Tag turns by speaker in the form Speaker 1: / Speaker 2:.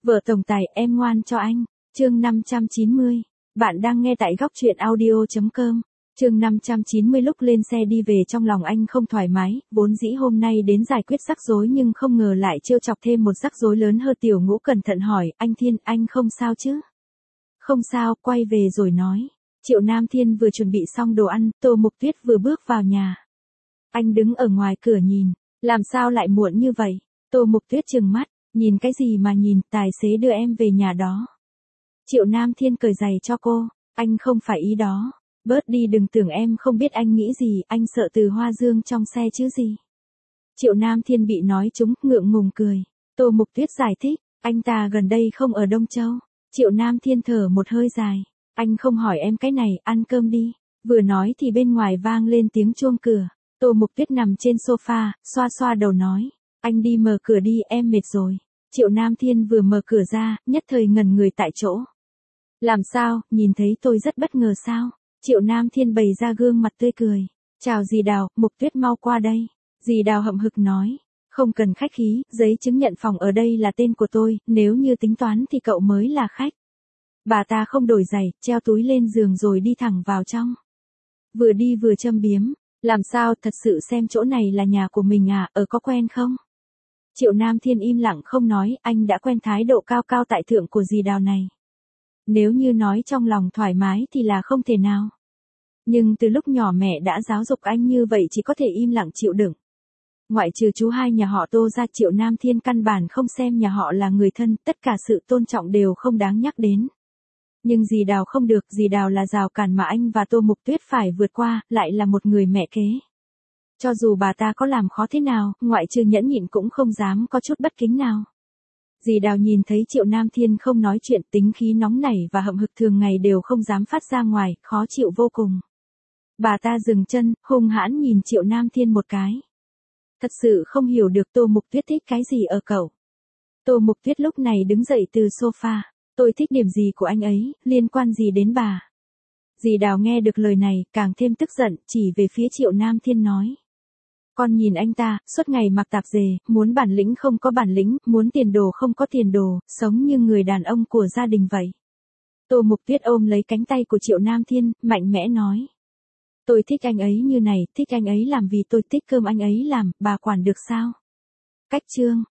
Speaker 1: Vợ tổng tài em ngoan cho anh. Chương 590. Bạn đang nghe tại góc truyện audio.com. Chương 590 lúc lên xe đi về trong lòng anh không thoải mái, vốn dĩ hôm nay đến giải quyết rắc rối nhưng không ngờ lại trêu chọc thêm một rắc rối lớn hơn. Tiểu Ngũ cẩn thận hỏi, anh Thiên, anh không sao chứ? Không sao, quay về rồi nói. Triệu Nam Thiên vừa chuẩn bị xong đồ ăn, Tô Mục Tuyết vừa bước vào nhà. Anh đứng ở ngoài cửa nhìn, làm sao lại muộn như vậy? Tô Mục Tuyết trừng mắt, nhìn cái gì mà nhìn, tài xế đưa em về nhà đó. Triệu Nam Thiên cởi giày cho cô, anh không phải ý đó. Bớt đi, đừng tưởng em không biết anh nghĩ gì, anh sợ Từ Hoa Dương trong xe chứ gì. Triệu Nam Thiên bị nói trúng, ngượng ngùng cười. Tô Mục Tuyết giải thích, anh ta gần đây không ở Đông Châu. Triệu Nam Thiên thở một hơi dài, anh không hỏi em cái này, ăn cơm đi. Vừa nói thì bên ngoài vang lên tiếng chuông cửa. Tô Mục Tuyết nằm trên sofa, xoa xoa đầu nói, anh đi mở cửa đi, em mệt rồi. Triệu Nam Thiên vừa mở cửa ra, nhất thời ngẩn người tại chỗ. Làm sao, nhìn thấy tôi rất bất ngờ sao? Triệu Nam Thiên bày ra gương mặt tươi cười. Chào dì Đào, Mục Tuyết mau qua đây. Dì Đào hậm hực nói, không cần khách khí, giấy chứng nhận phòng ở đây là tên của tôi, nếu như tính toán thì cậu mới là khách. Bà ta không đổi giày, treo túi lên giường rồi đi thẳng vào trong. Vừa đi vừa châm biếm, làm sao, thật sự xem chỗ này là nhà của mình à, ở có quen không? Triệu Nam Thiên im lặng không nói, anh đã quen thái độ cao cao tại thượng của dì Đào này. Nếu như nói trong lòng thoải mái thì là không thể nào. Nhưng từ lúc nhỏ mẹ đã giáo dục anh như vậy, chỉ có thể im lặng chịu đựng. Ngoại trừ chú hai nhà họ Tô ra, Triệu Nam Thiên căn bản không xem nhà họ là người thân, tất cả sự tôn trọng đều không đáng nhắc đến. Nhưng dì Đào không được, dì Đào là rào cản mà anh và Tô Mục Tuyết phải vượt qua, lại là một người mẹ kế. Cho dù bà ta có làm khó thế nào, ngoại trừ nhẫn nhịn cũng không dám có chút bất kính nào. Dì Đào nhìn thấy Triệu Nam Thiên không nói chuyện, tính khí nóng nảy và hậm hực thường ngày đều không dám phát ra ngoài, khó chịu vô cùng. Bà ta dừng chân, hung hãn nhìn Triệu Nam Thiên một cái. Thật sự không hiểu được Tô Mục Tuyết thích cái gì ở cậu. Tô Mục Tuyết lúc này đứng dậy từ sofa. Tôi thích điểm gì của anh ấy, liên quan gì đến bà? Dì Đào nghe được lời này, càng thêm tức giận, chỉ về phía Triệu Nam Thiên nói. Con nhìn anh ta, suốt ngày mặc tạp dề, muốn bản lĩnh không có bản lĩnh, muốn tiền đồ không có tiền đồ, sống như người đàn ông của gia đình vậy. Tô Mục Tuyết ôm lấy cánh tay của Triệu Nam Thiên, mạnh mẽ nói. Tôi thích anh ấy như này, thích anh ấy làm vì tôi thích cơm anh ấy làm, bà quản được sao? Cách chương.